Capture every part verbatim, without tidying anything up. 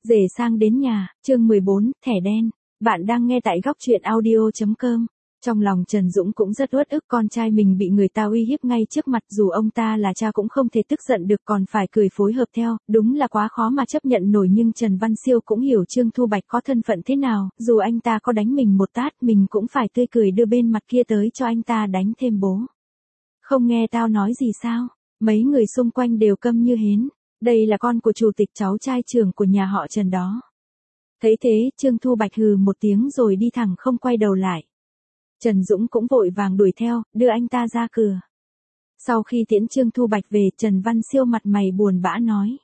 Rể sang đến nhà, chương mười bốn, thẻ đen. Bạn đang nghe tại góc truyện audio chấm com. Trong lòng Trần Dũng cũng rất uất ức, con trai mình bị người ta uy hiếp ngay trước mặt, dù ông ta là cha cũng không thể tức giận được, còn phải cười phối hợp theo, đúng là quá khó mà chấp nhận nổi. Nhưng Trần Văn Siêu cũng hiểu Trương Thu Bạch có thân phận thế nào, dù anh ta có đánh mình một tát, mình cũng phải tươi cười đưa bên mặt kia tới cho anh ta đánh thêm bố. Không nghe tao nói gì sao? Mấy người xung quanh đều câm như hến. Đây là con của chủ tịch, cháu trai trưởng của nhà họ Trần đó. Thấy thế, Trương Thu Bạch hừ một tiếng rồi đi thẳng không quay đầu lại. Trần Dũng cũng vội vàng đuổi theo, đưa anh ta ra cửa. Sau khi tiễn Trương Thu Bạch về, Trần Văn Siêu mặt mày buồn bã nói: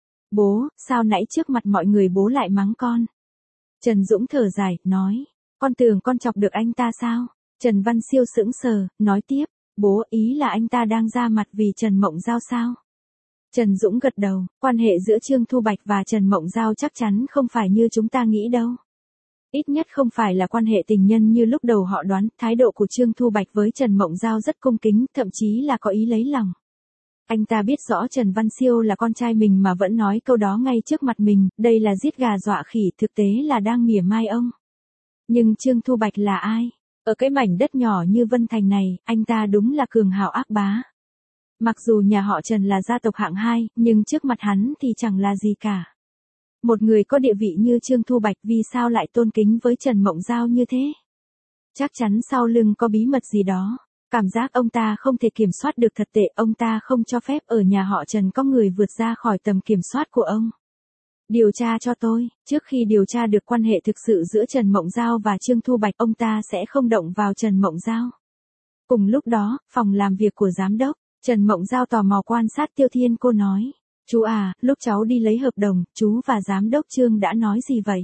Bố, sao nãy trước mặt mọi người bố lại mắng con? Trần Dũng thở dài, nói: Con tưởng con chọc được anh ta sao? Trần Văn Siêu sững sờ, nói tiếp: Bố, ý là anh ta đang ra mặt vì Trần Mộng Giao sao? Trần Dũng gật đầu, quan hệ giữa Trương Thu Bạch và Trần Mộng Giao chắc chắn không phải như chúng ta nghĩ đâu. Ít nhất không phải là quan hệ tình nhân như lúc đầu họ đoán. Thái độ của Trương Thu Bạch với Trần Mộng Giao rất cung kính, thậm chí là có ý lấy lòng. Anh ta biết rõ Trần Văn Siêu là con trai mình mà vẫn nói câu đó ngay trước mặt mình, đây là giết gà dọa khỉ, thực tế là đang mỉa mai ông. Nhưng Trương Thu Bạch là ai? Ở cái mảnh đất nhỏ như Vân Thành này, anh ta đúng là cường hào ác bá. Mặc dù nhà họ Trần là gia tộc hạng hai, nhưng trước mặt hắn thì chẳng là gì cả. Một người có địa vị như Trương Thu Bạch vì sao lại tôn kính với Trần Mộng Giao như thế? Chắc chắn sau lưng có bí mật gì đó. Cảm giác ông ta không thể kiểm soát được thật tệ, ông ta không cho phép ở nhà họ Trần có người vượt ra khỏi tầm kiểm soát của ông. Điều tra cho tôi, trước khi điều tra được quan hệ thực sự giữa Trần Mộng Giao và Trương Thu Bạch, ông ta sẽ không động vào Trần Mộng Giao. Cùng lúc đó, phòng làm việc của giám đốc, Trần Mộng Giao tò mò quan sát Tiêu Thiên, cô nói: Chú à, lúc cháu đi lấy hợp đồng, chú và giám đốc Trương đã nói gì vậy?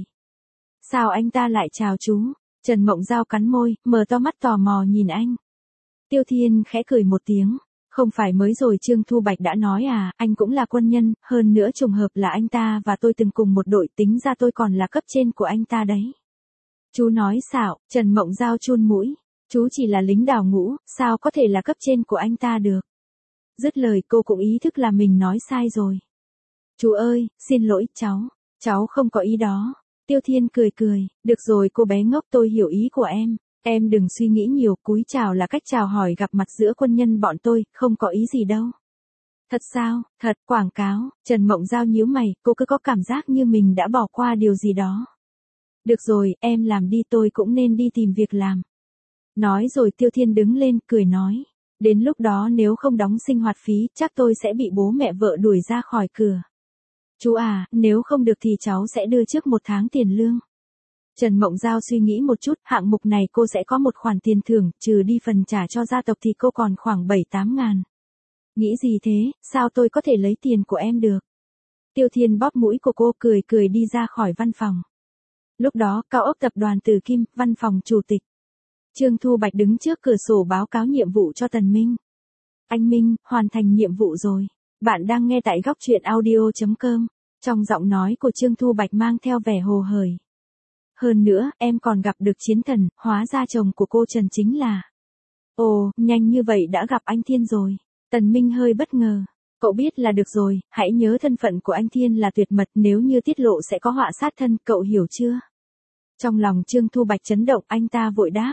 Sao anh ta lại chào chú? Trần Mộng Giao cắn môi, mở to mắt tò mò nhìn anh. Tiêu Thiên khẽ cười một tiếng: Không phải mới rồi Trương Thu Bạch đã nói à, anh cũng là quân nhân, hơn nữa trùng hợp là anh ta và tôi từng cùng một đội, tính ra tôi còn là cấp trên của anh ta đấy. Chú nói xạo. Trần Mộng Giao chun mũi: Chú chỉ là lính đào ngũ, sao có thể là cấp trên của anh ta được? Dứt lời cô cũng ý thức là mình nói sai rồi. Chú ơi, xin lỗi, cháu, cháu không có ý đó. Tiêu Thiên cười cười: Được rồi cô bé ngốc, tôi hiểu ý của em. Em đừng suy nghĩ nhiều, cúi chào là cách chào hỏi gặp mặt giữa quân nhân bọn tôi, không có ý gì đâu. Thật sao? Thật, quảng cáo. Trần Mộng Giao nhíu mày, cô cứ có cảm giác như mình đã bỏ qua điều gì đó. Được rồi, em làm đi, tôi cũng nên đi tìm việc làm. Nói rồi Tiêu Thiên đứng lên, cười nói: Đến lúc đó nếu không đóng sinh hoạt phí, chắc tôi sẽ bị bố mẹ vợ đuổi ra khỏi cửa. Chú à, nếu không được thì cháu sẽ đưa trước một tháng tiền lương. Trần Mộng Giao suy nghĩ một chút, hạng mục này cô sẽ có một khoản tiền thưởng, trừ đi phần trả cho gia tộc thì cô còn khoảng bảy tám ngàn. Nghĩ gì thế, sao tôi có thể lấy tiền của em được? Tiêu Thiên bóp mũi của cô, cười cười đi ra khỏi văn phòng. Lúc đó, cao ốc tập đoàn Từ Kim, văn phòng chủ tịch. Trương Thu Bạch đứng trước cửa sổ báo cáo nhiệm vụ cho Tần Minh. Anh Minh, hoàn thành nhiệm vụ rồi. Bạn đang nghe tại góc truyện audio chấm com. Trong giọng nói của Trương Thu Bạch mang theo vẻ hồ hởi. Hơn nữa, em còn gặp được chiến thần, hóa ra chồng của cô Trần chính là... Ồ, nhanh như vậy đã gặp anh Thiên rồi. Tần Minh hơi bất ngờ. Cậu biết là được rồi, hãy nhớ thân phận của anh Thiên là tuyệt mật, nếu như tiết lộ sẽ có họa sát thân, cậu hiểu chưa? Trong lòng Trương Thu Bạch chấn động, anh ta vội đáp: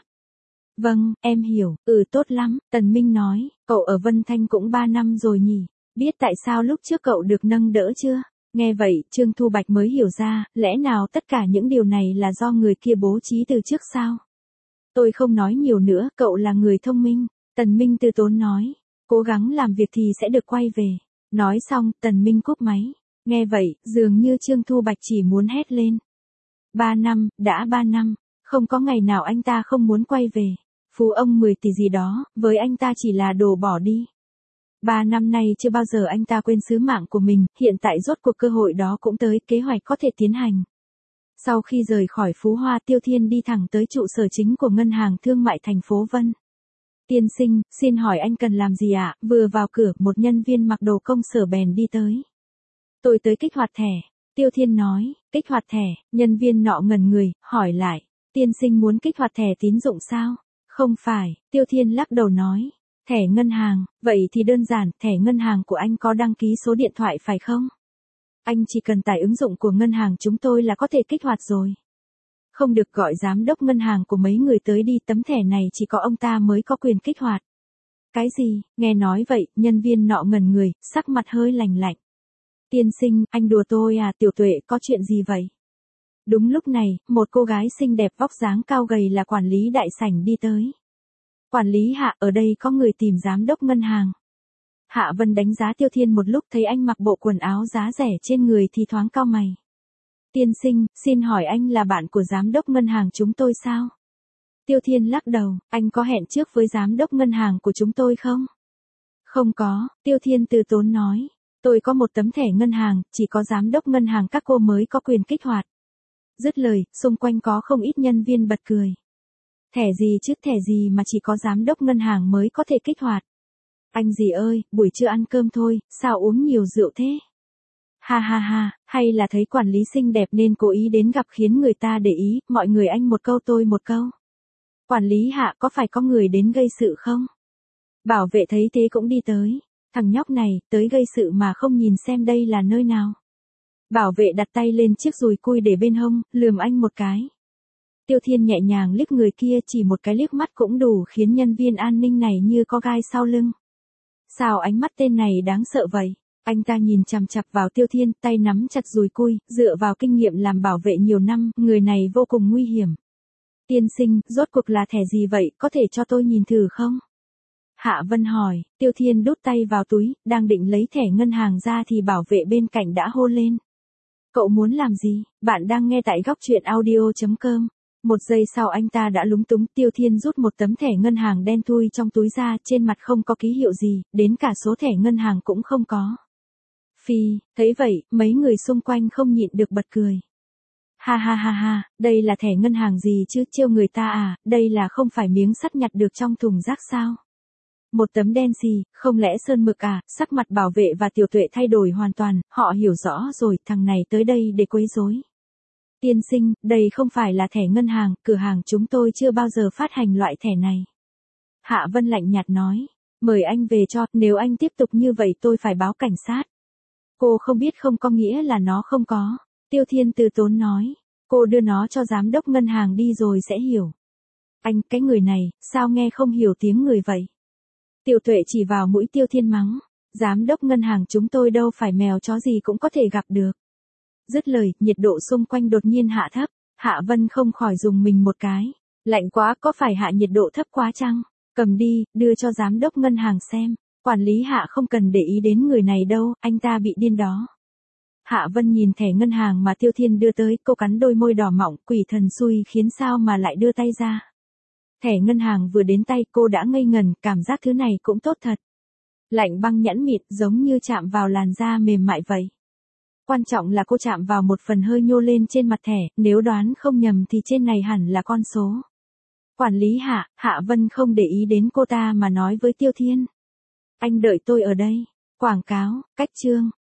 Vâng, em hiểu. Ừ, tốt lắm. Tần Minh nói: Cậu ở Vân Thanh cũng ba năm rồi nhỉ? Biết tại sao lúc trước cậu được nâng đỡ chưa? Nghe vậy, Trương Thu Bạch mới hiểu ra, lẽ nào tất cả những điều này là do người kia bố trí từ trước sao? Tôi không nói nhiều nữa, cậu là người thông minh. Tần Minh từ tốn nói: Cố gắng làm việc thì sẽ được quay về. Nói xong, Tần Minh cúp máy. Nghe vậy, dường như Trương Thu Bạch chỉ muốn hét lên. Ba năm, đã ba năm, không có ngày nào anh ta không muốn quay về. Phú ông mười tỷ gì đó, với anh ta chỉ là đồ bỏ đi. Ba năm nay chưa bao giờ anh ta quên sứ mạng của mình, hiện tại rốt cuộc cơ hội đó cũng tới, kế hoạch có thể tiến hành. Sau khi rời khỏi Phú Hoa, Tiêu Thiên đi thẳng tới trụ sở chính của Ngân hàng Thương mại thành phố Vân. Tiên sinh, xin hỏi anh cần làm gì ạ? Vừa vào cửa, một nhân viên mặc đồ công sở bèn đi tới. Tôi tới kích hoạt thẻ. Tiêu Thiên nói. Kích hoạt thẻ. Nhân viên nọ ngẩn người, hỏi lại: Tiên sinh muốn kích hoạt thẻ tín dụng sao? Không phải. Tiêu Thiên lắc đầu nói. Thẻ ngân hàng, vậy thì đơn giản, thẻ ngân hàng của anh có đăng ký số điện thoại phải không? Anh chỉ cần tải ứng dụng của ngân hàng chúng tôi là có thể kích hoạt rồi. Không được gọi giám đốc ngân hàng của mấy người tới đi, tấm thẻ này chỉ có ông ta mới có quyền kích hoạt. Cái gì? Nghe nói vậy, nhân viên nọ ngẩn người, sắc mặt hơi lạnh lạnh. Tiên sinh, anh đùa tôi à? Tiểu Tuệ, có chuyện gì vậy? Đúng lúc này, một cô gái xinh đẹp vóc dáng cao gầy là quản lý đại sảnh đi tới. Quản lý Hạ, ở đây có người tìm giám đốc ngân hàng. Hạ Vân đánh giá Tiêu Thiên một lúc, thấy anh mặc bộ quần áo giá rẻ trên người thì thoáng cau mày. Tiên sinh, xin hỏi anh là bạn của giám đốc ngân hàng chúng tôi sao? Tiêu Thiên lắc đầu, anh có hẹn trước với giám đốc ngân hàng của chúng tôi không? Không có, Tiêu Thiên từ tốn nói. Tôi có một tấm thẻ ngân hàng, chỉ có giám đốc ngân hàng các cô mới có quyền kích hoạt. Dứt lời, xung quanh có không ít nhân viên bật cười. Thẻ gì chứ, thẻ gì mà chỉ có giám đốc ngân hàng mới có thể kích hoạt? Anh gì ơi, buổi trưa ăn cơm thôi, sao uống nhiều rượu thế? Ha ha ha, hay là thấy quản lý xinh đẹp nên cố ý đến gặp khiến người ta để ý, mọi người anh một câu tôi một câu. Quản lý Hạ, có phải có người đến gây sự không? Bảo vệ thấy thế cũng đi tới. Thằng nhóc này, tới gây sự mà không nhìn xem đây là nơi nào. Bảo vệ đặt tay lên chiếc dùi cui để bên hông, lườm anh một cái. Tiêu Thiên nhẹ nhàng liếc người kia, chỉ một cái liếc mắt cũng đủ khiến nhân viên an ninh này như có gai sau lưng. Sao ánh mắt tên này đáng sợ vậy? Anh ta nhìn chằm chằm vào Tiêu Thiên, tay nắm chặt dùi cui, dựa vào kinh nghiệm làm bảo vệ nhiều năm, người này vô cùng nguy hiểm. Tiên sinh, rốt cuộc là thẻ gì vậy, có thể cho tôi nhìn thử không? Hạ Vân hỏi. Tiêu Thiên đút tay vào túi, đang định lấy thẻ ngân hàng ra thì bảo vệ bên cạnh đã hô lên. Cậu muốn làm gì? Bạn đang nghe tại góc truyện audio chấm com. Một giây sau anh ta đã lúng túng, Tiêu Thiên rút một tấm thẻ ngân hàng đen thui trong túi ra, trên mặt không có ký hiệu gì, đến cả số thẻ ngân hàng cũng không có. Phi, thấy vậy, mấy người xung quanh không nhịn được bật cười. Ha ha ha ha, đây là thẻ ngân hàng gì chứ, trêu người ta à, đây là không phải miếng sắt nhặt được trong thùng rác sao? Một tấm đen xì, không lẽ sơn mực à? Sắc mặt bảo vệ và Tiểu Tuệ thay đổi hoàn toàn, họ hiểu rõ rồi, thằng này tới đây để quấy rối. Tiên sinh, đây không phải là thẻ ngân hàng, cửa hàng chúng tôi chưa bao giờ phát hành loại thẻ này. Hạ Vân lạnh nhạt nói, mời anh về cho, nếu anh tiếp tục như vậy tôi phải báo cảnh sát. Cô không biết không có nghĩa là nó không có. Tiêu Thiên từ tốn nói, cô đưa nó cho giám đốc ngân hàng đi rồi sẽ hiểu. Anh, cái người này, sao nghe không hiểu tiếng người vậy? Tiểu Tuệ chỉ vào mũi Tiêu Thiên mắng, giám đốc ngân hàng chúng tôi đâu phải mèo chó gì cũng có thể gặp được. Dứt lời, nhiệt độ xung quanh đột nhiên hạ thấp, Hạ Vân không khỏi dùng mình một cái. Lạnh quá, có phải hạ nhiệt độ thấp quá chăng? Cầm đi, đưa cho giám đốc ngân hàng xem. Quản lý Hạ không cần để ý đến người này đâu, anh ta bị điên đó. Hạ Vân nhìn thẻ ngân hàng mà Tiêu Thiên đưa tới, cô cắn đôi môi đỏ mọng, quỷ thần xui khiến sao mà lại đưa tay ra. Thẻ ngân hàng vừa đến tay cô đã ngây ngần, cảm giác thứ này cũng tốt thật. Lạnh băng nhẵn mịn, giống như chạm vào làn da mềm mại vậy. Quan trọng là cô chạm vào một phần hơi nhô lên trên mặt thẻ, nếu đoán không nhầm thì trên này hẳn là con số. Quản lý Hạ, Hạ Vân không để ý đến cô ta mà nói với Tiêu Thiên. Anh đợi tôi ở đây. Quảng cáo, cách chương.